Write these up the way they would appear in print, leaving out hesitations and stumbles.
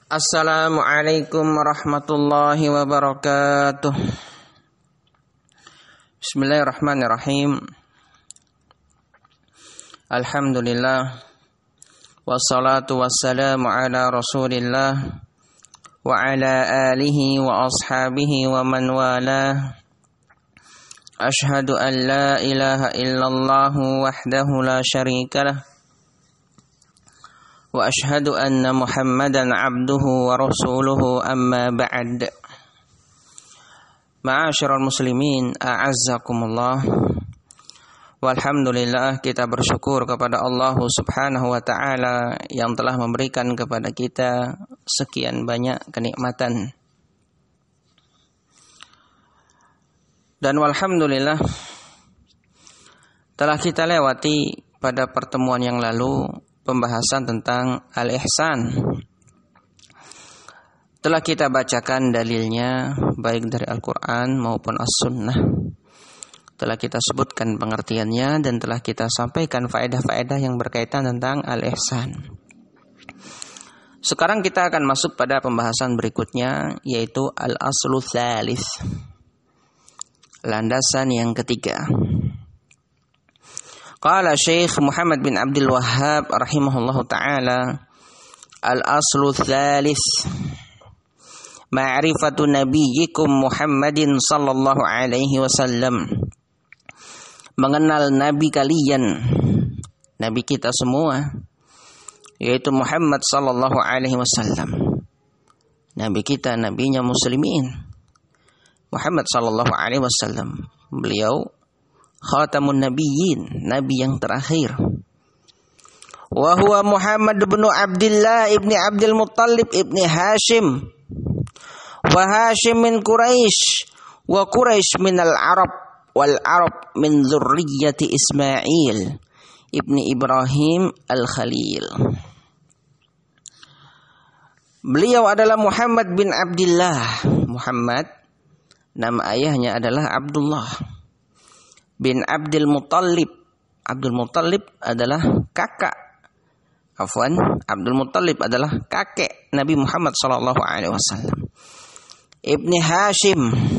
Assalamualaikum warahmatullahi wabarakatuh. Bismillahirrahmanirrahim. Alhamdulillah. Wassalatu wassalamu ala Rasulillah wa ala alihi wa ashabihi wa man walah. Ashhadu an la ilaha illallah wahdahu la syarika lah. Wa ashhadu anna Muhammadan abduhu wa rasuluhu amma ba'd. Ma'asyiral muslimin, a'azzakumullah. Walhamdulillah, kita bersyukur kepada Allah Subhanahu wa taala yang telah memberikan kepada kita sekian banyak kenikmatan. Dan walhamdulillah telah kita lewati pada pertemuan yang lalu pembahasan tentang al-ihsan. Telah kita bacakan dalilnya baik dari Al-Quran maupun As-Sunnah. Telah kita sebutkan pengertiannya dan telah kita sampaikan faedah-faedah yang berkaitan tentang al-ihsan. Sekarang kita akan masuk pada pembahasan berikutnya, yaitu al-aslu tsalits, landasan yang ketiga. Qala Syekh Muhammad bin Abdul Wahhab rahimahullahu ta'ala, al-aslu tsalits ma'rifatu nabiyyikum Muhammadin sallallahu alaihi wasallam. Mengenal nabi kalian, nabi kita semua, yaitu Muhammad sallallahu alaihi wasallam. Nabi kita, nabinya muslimin, Muhammad sallallahu alaihi wasallam. Beliau khatamun nabiyyin, nabi yang terakhir. Wa huwa Muhammad bin Abdullah ibni Abdul Muttalib ibni Hashim. Wa Hashim min Quraisy, wa Quraisy min al-Arab, wal Arab min dzurriyyati Ismail ibni Ibrahim al-Khalil. Beliau adalah Muhammad bin Abdullah. Muhammad, nama ayahnya adalah Abdullah bin Abdul Muttalib. Abdul Muttalib adalah kakak. Abdul Muttalib adalah kakek Nabi Muhammad sallallahu alaihi wasallam. Ibni Hashim.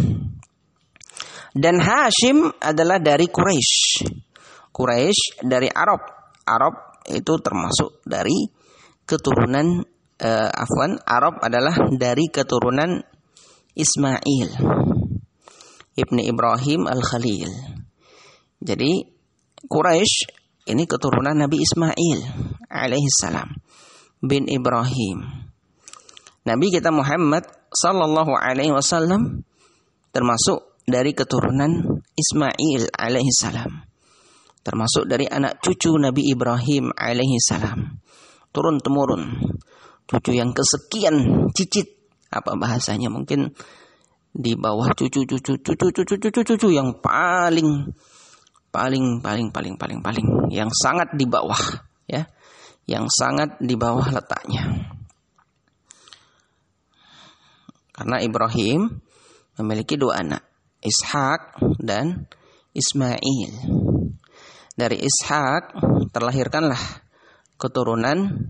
Dan Hashim adalah dari Quraisy. Quraisy dari Arab. Arab itu termasuk dari keturunan Arab adalah dari keturunan Ismail ibni Ibrahim al-Khalil. Jadi Quraisy ini keturunan Nabi Ismail alaihissalam bin Ibrahim. Nabi kita Muhammad sallallahu alaihi wasallam termasuk dari keturunan Ismail alaihissalam. Termasuk dari anak cucu Nabi Ibrahim alaihissalam. Turun temurun. Cucu yang kesekian cicit. Apa bahasanya? Mungkin di bawah cucu yang paling yang sangat di bawah, ya, yang sangat di bawah letaknya. Karena Ibrahim memiliki dua anak, Ishak dan Ismail. Dari Ishak terlahirkanlah keturunan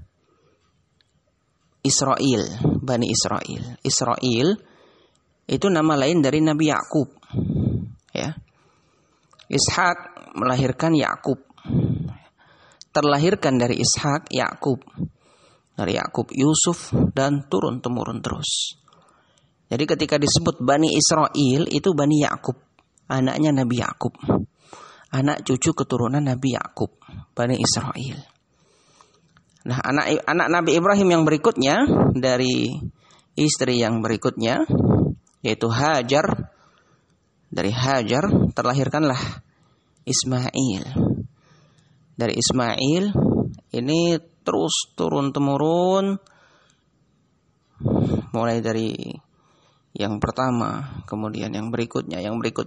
Israel, Bani Israel. Israel itu nama lain dari Nabi Yakub, ya. Ishak melahirkan Yakub. Terlahirkan dari Ishak Yakub. Dari Yakub Yusuf dan turun temurun terus. Jadi ketika disebut Bani Israel itu Bani Yakub, anaknya Nabi Yakub. Anak cucu keturunan Nabi Yakub, Bani Israel. Nah, anak Nabi Ibrahim yang berikutnya dari istri yang berikutnya yaitu Hajar. Dari Hajar terlahirkanlah Ismail. Dari Ismail ini terus turun temurun, mulai dari yang pertama, kemudian yang berikutnya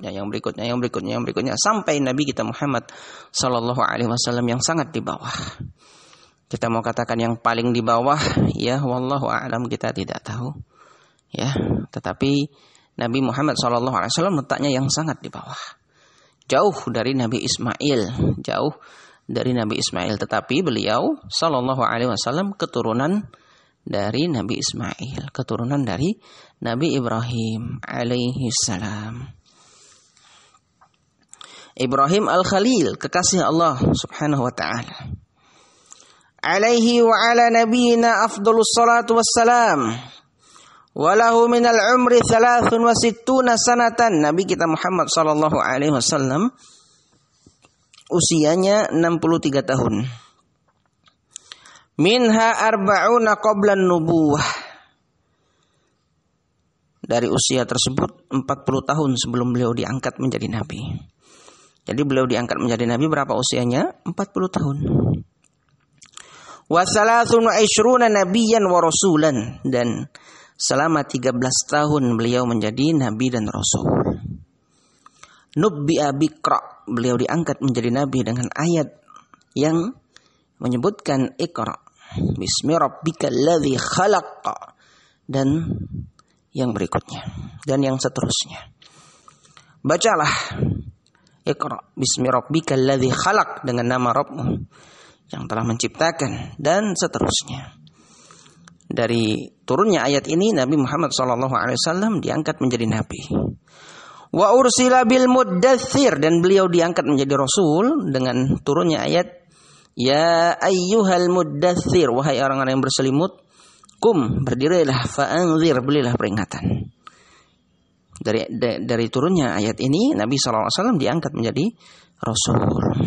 sampai Nabi kita Muhammad sallallahu alaihi wasallam yang sangat di bawah. Kita mau katakan yang paling di bawah, ya wallahu a'lam, kita tidak tahu. Ya, tetapi Nabi Muhammad SAW letaknya yang sangat di bawah. Jauh dari Nabi Ismail. Tetapi beliau SAW keturunan dari Nabi Ismail, keturunan dari Nabi Ibrahim alaihi salam. Ibrahim al-Khalil, kekasih Allah subhanahu wa ta'ala. Alaihi wa ala nabiyina afdalus salatu wassalam. Walahu minal umri 63 sanatan. Nabi kita Muhammad sallallahu alaihi wasallam usianya 63 tahun. Minha arba'una qabla nubuwah. Dari usia tersebut 40 tahun sebelum beliau diangkat menjadi nabi. Jadi beliau diangkat menjadi nabi berapa usianya? 40 tahun. Wa 23 nabiyyan wa rasulan, dan selama 13 tahun beliau menjadi nabi dan rasul. Nubbi'a biqra, beliau diangkat menjadi nabi dengan ayat yang menyebutkan Iqra bismi rabbikal ladzi khalaq, dan yang berikutnya dan yang seterusnya. Bacalah Iqra bismi rabbikal ladzi khalaq, dengan nama Rabbmu yang telah menciptakan, dan seterusnya. Dari turunnya ayat ini Nabi Muhammad SAW diangkat menjadi nabi. Wa ursila bil muddathir, dan beliau diangkat menjadi rasul dengan turunnya ayat ya ayyuhal muddathir, wahai orang-orang yang berselimut, kum, berdirilah, fa'anzir, berilah peringatan. Dari turunnya ayat ini Nabi SAW diangkat menjadi rasul.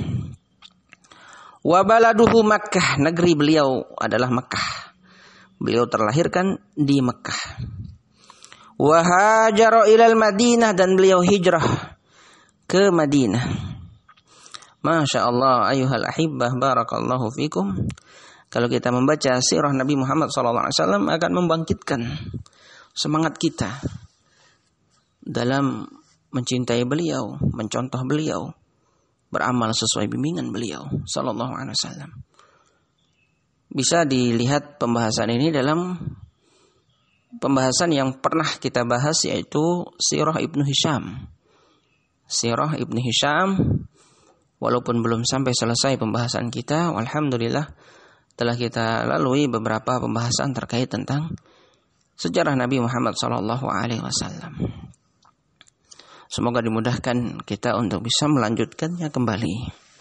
Wa baladuhu Makkah, negeri beliau adalah Makkah. Beliau terlahirkan di Makkah. Wa hajara ilal Madinah, dan beliau hijrah ke Madinah. Masya Allah, ayuhal ahibbah, barakallahu fikum. Kalau kita membaca sirah Nabi Muhammad SAW akan membangkitkan semangat kita dalam mencintai beliau, mencontoh beliau, beramal sesuai bimbingan beliau sallallahu alaihi wasallam. Bisa dilihat pembahasan ini dalam pembahasan yang pernah kita bahas, yaitu Sirah Ibnu Hisham. Sirah Ibnu Hisham, walaupun belum sampai selesai pembahasan kita, alhamdulillah telah kita lalui beberapa pembahasan terkait tentang sejarah Nabi Muhammad sallallahu alaihi wasallam. Semoga dimudahkan kita untuk bisa melanjutkannya kembali.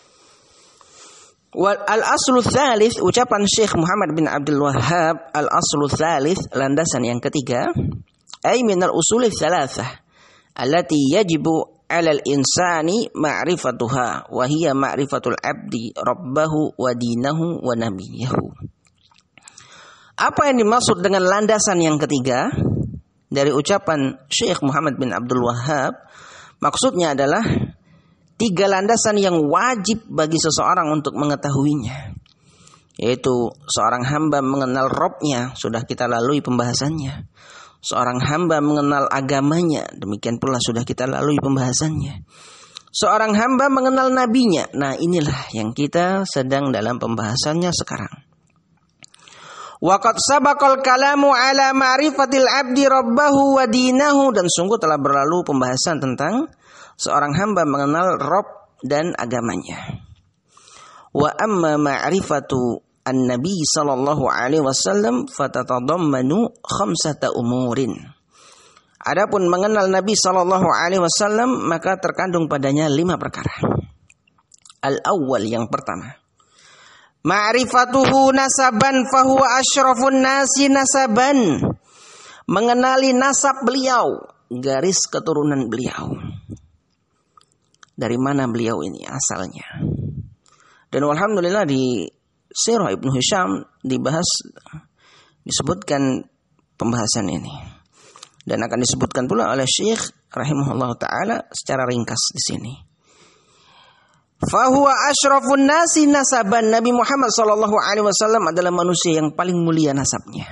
Al-aslu tsalits, ucapan Syekh Muhammad bin Abdul Wahhab, al-aslu tsalits, landasan yang ketiga, ay minal usuli tsalatsah allati yajibu 'alal insani ma'rifatuha wa hiya ma'rifatul 'abdi rabbahu wa dinahu wa nabiyahu. Apa yang dimaksud dengan landasan yang ketiga dari ucapan Syekh Muhammad bin Abdul Wahhab? Maksudnya adalah 3 landasan yang wajib bagi seseorang untuk mengetahuinya, yaitu seorang hamba mengenal Rabb-nya, sudah kita lalui pembahasannya. Seorang hamba mengenal agamanya, demikian pula sudah kita lalui pembahasannya. Seorang hamba mengenal nabinya, nah inilah yang kita sedang dalam pembahasannya sekarang. Waqad sabaqal kalamu ala ma'rifatil abdi rabbahu wa dinahu, dan sungguh telah berlalu pembahasan tentang seorang hamba mengenal Rabb dan agamanya. Wa amma ma'rifatu an-nabi sallallahu alaihi wasallam fatatadammanu 5 umurin. Adapun mengenal Nabi sallallahu alaihi wasallam maka terkandung padanya 5 perkara. Al-awwal, yang pertama, ma'rifatuhu nasaban fahuwa asyrafun nasi nasaban. Mengenali nasab beliau, garis keturunan beliau. Dari mana beliau ini asalnya. Dan alhamdulillah di Sirah Ibnu Hisham disebutkan pembahasan ini. Dan akan disebutkan pula oleh Syekh rahimahullah ta'ala secara ringkas di sini. Fahuwa asyrafun nasi nasaban. Nabi Muhammad sallallahu alaihi wasallam adalah manusia yang paling mulia nasabnya.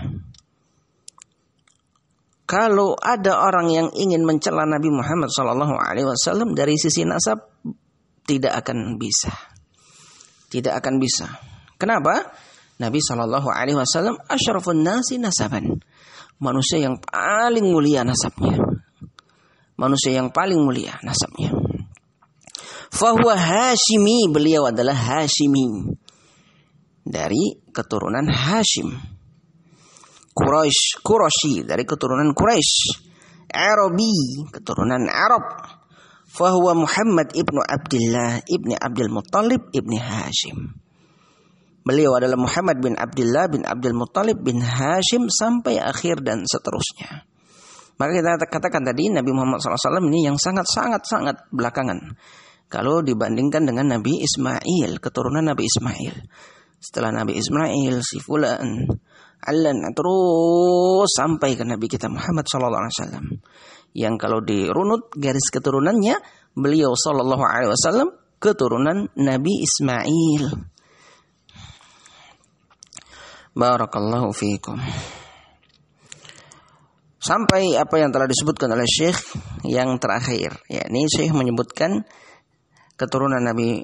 Kalau ada orang yang ingin mencela Nabi Muhammad sallallahu alaihi wasallam dari sisi nasab, tidak akan bisa. Tidak akan bisa. Kenapa? Nabi sallallahu alaihi wasallam asyrafun nasi nasaban. Manusia yang paling mulia nasabnya. Manusia yang paling mulia nasabnya. Fahuwa Hashimi, beliau adalah Hashimi, dari keturunan Hashim. Quraisy dari keturunan Quraisy, Arabi keturunan Arab. Fahuwa Muhammad ibnu Abdullah ibni Abdul Muttalib ibni Hashim. Beliau adalah Muhammad bin Abdullah bin Abdul Muttalib bin Hashim sampai akhir dan seterusnya. Maka kita katakan tadi Nabi Muhammad SAW ini yang sangat belakangan kalau dibandingkan dengan Nabi Ismail, keturunan Nabi Ismail. Setelah Nabi Ismail, si fulan, Alan, terus sampai ke Nabi kita Muhammad SAW. Yang kalau dirunut garis keturunannya, beliau SAW keturunan Nabi Ismail. Barakallahu fiikum. Sampai apa yang telah disebutkan oleh Syekh yang terakhir, yakni Syekh menyebutkan keturunan Nabi,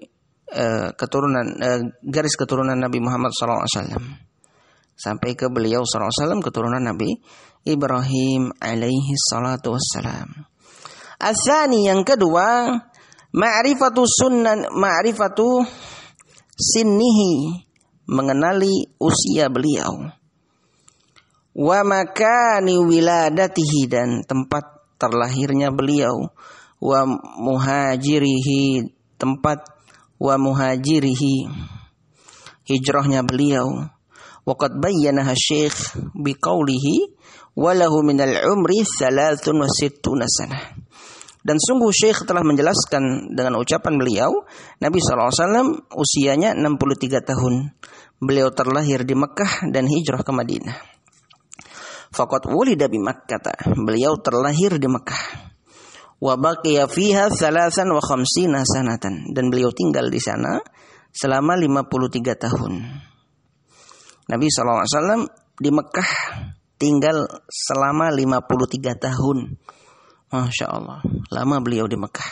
garis keturunan Nabi Muhammad SAW sampai ke beliau SAW keturunan Nabi Ibrahim alaihi salatu wassalam. Asani yang kedua, ma'rifatu sinnihi, mengenali usia beliau. Wa makani wiladatihi, dan tempat terlahirnya beliau. Wa muhajirihi, tempat wa muhajirihi, hijrahnya beliau. Wa qad bayyanaha Syekh biqaulihi wa lahu minal umri 63 sanah. Dan sungguh Syekh telah menjelaskan dengan ucapan beliau, Nabi SAW usianya 63 tahun. Beliau terlahir di Mekah dan hijrah ke Madinah. Faqad wulida bi Makkah, beliau terlahir di Mekah. Wa baqiya fiha 53 sanatan, dan beliau tinggal di sana selama 53 tahun. Nabi SAW di Mekah tinggal selama 53 tahun. Masya Allah, lama beliau di Mekah,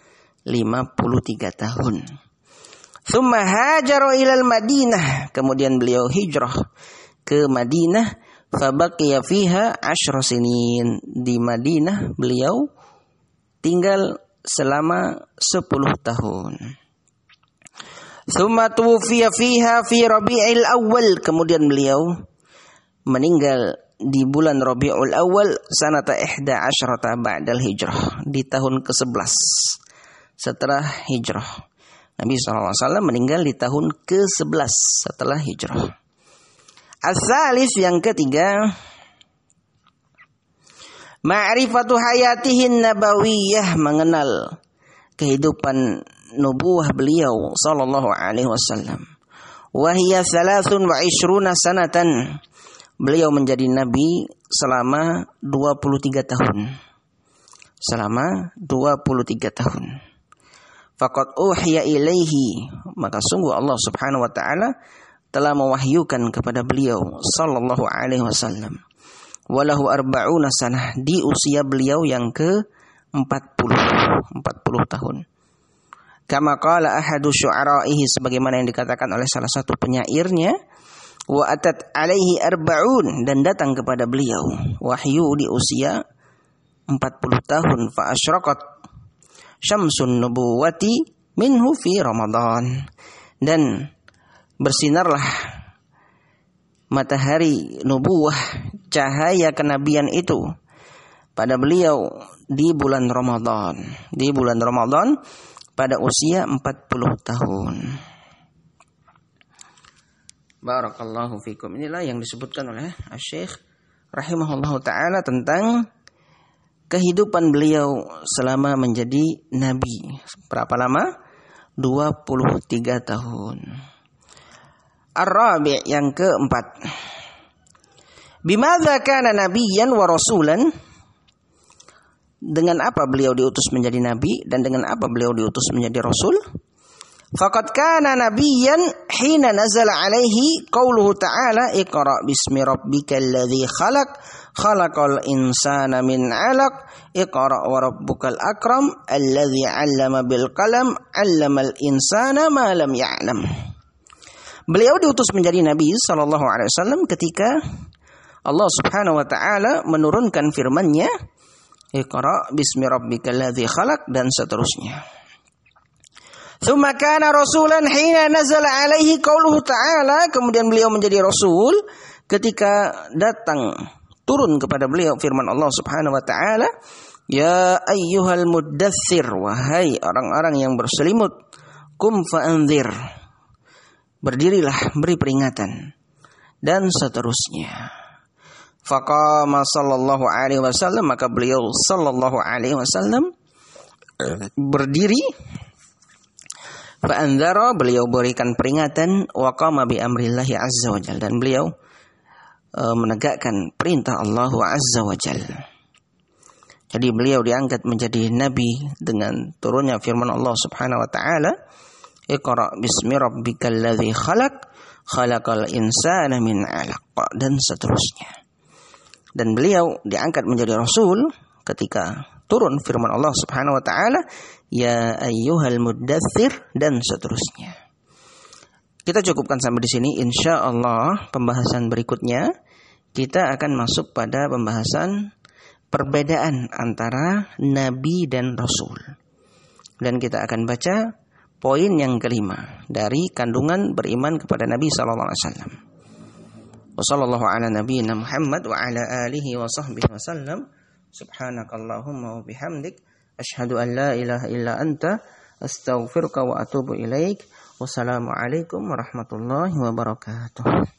53 tahun. Thumma hajara ilal Madinah, kemudian beliau hijrah ke Madinah. Fabaqiya fiha 10 sinin, di Madinah beliau tinggal selama 10 tahun. Tsumma tuwfiya fiha fi Rabiul Awal, kemudian beliau meninggal di bulan Rabiul Awal sanata 11 ba'dal hijrah, di tahun ke-11 setelah hijrah. Nabi SAW meninggal di tahun ke-11 setelah hijrah. As-salis yang ketiga, ma'rifatu hayatihin nabawiyah, mengenal kehidupan nubuwah beliau sallallahu alaihi wasallam. Wa hiya 23 sanatan. Beliau menjadi nabi selama 23 tahun. Selama 23 tahun. Faqad uhiya ilaihi, maka sungguh Allah Subhanahu wa taala telah mewahyukan kepada beliau sallallahu alaihi wasallam. Walahu 40 sanah, di usia beliau yang ke-40 tahun. Kama qala ahadu syu'ara'ihi, sebagaimana yang dikatakan oleh salah satu penyairnya, wa atat alaihi 40, dan datang kepada beliau wahyu di usia 40 tahun. Fa asyraqat syamsun nubuwati minhu fi Ramadan, dan bersinarlah matahari nubuwah, cahaya kenabian itu pada beliau di bulan Ramadan. Di bulan Ramadan pada usia 40 tahun. Barakallahu fikum. Inilah yang disebutkan oleh Syekh rahimahullahu ta'ala tentang kehidupan beliau selama menjadi nabi. Berapa lama? 23 tahun. Ar-Rabi' yang keempat. Bimadza kana nabiyyan wa rasulan? Dengan apa beliau diutus menjadi nabi dan dengan apa beliau diutus menjadi rasul? Faqad kana nabiyyan hina nazala alaihi qauluhu ta'ala iqra bismi rabbikal ladzi khalaq khalaqal insana min 'alaq iqra wa rabbukal akram alladzi 'allama bil qalam 'allamal insana ma lam ya'lam. Beliau diutus menjadi nabi sallallahu alaihi wasallam ketika Allah Subhanahu wa taala menurunkan firman-Nya iqra bismi rabbikal ladzi khalaq dan seterusnya. Tsumma kana rasulan hina nazala alaihi qauluhu ta'ala, kemudian beliau menjadi rasul ketika datang turun kepada beliau firman Allah Subhanahu wa taala, ya ayyuhal muddatsir, wahai orang-orang yang berselimut, kum fa'anzir, berdirilah, beri peringatan, dan seterusnya. Faqama sallallahu alaihi wasallam, maka beliau sallallahu alaihi wasallam berdiri. Fa'anzara, beliau berikan peringatan. Wa qama bi amrillahi azza wa jalla, dan beliau menegakkan perintah Allah azza wa jalla. Jadi beliau diangkat menjadi nabi dengan turunnya firman Allah Subhanahu wa taala, Iqra bismi rabbikal ladzi khalaq, khalaqal insana min 'alaq, dan seterusnya. Dan beliau diangkat menjadi rasul ketika turun firman Allah Subhanahu wa taala, ya ayyuhal muddatsir, dan seterusnya. Kita cukupkan sampai di sini. Insyaallah pembahasan berikutnya kita akan masuk pada pembahasan perbedaan antara nabi dan rasul. Dan kita akan baca poin yang kelima dari kandungan beriman kepada Nabi sallallahu alaihi wasallam. Wassallallahu ala nabiyyina Muhammad wa ala alihi wa sahbihi wasallam. Subhanakallahumma wa bihamdik, asyhadu an la ilaha illa anta, astaghfiruka wa atubu ilaik. Wassalamualaikum warahmatullahi wabarakatuh.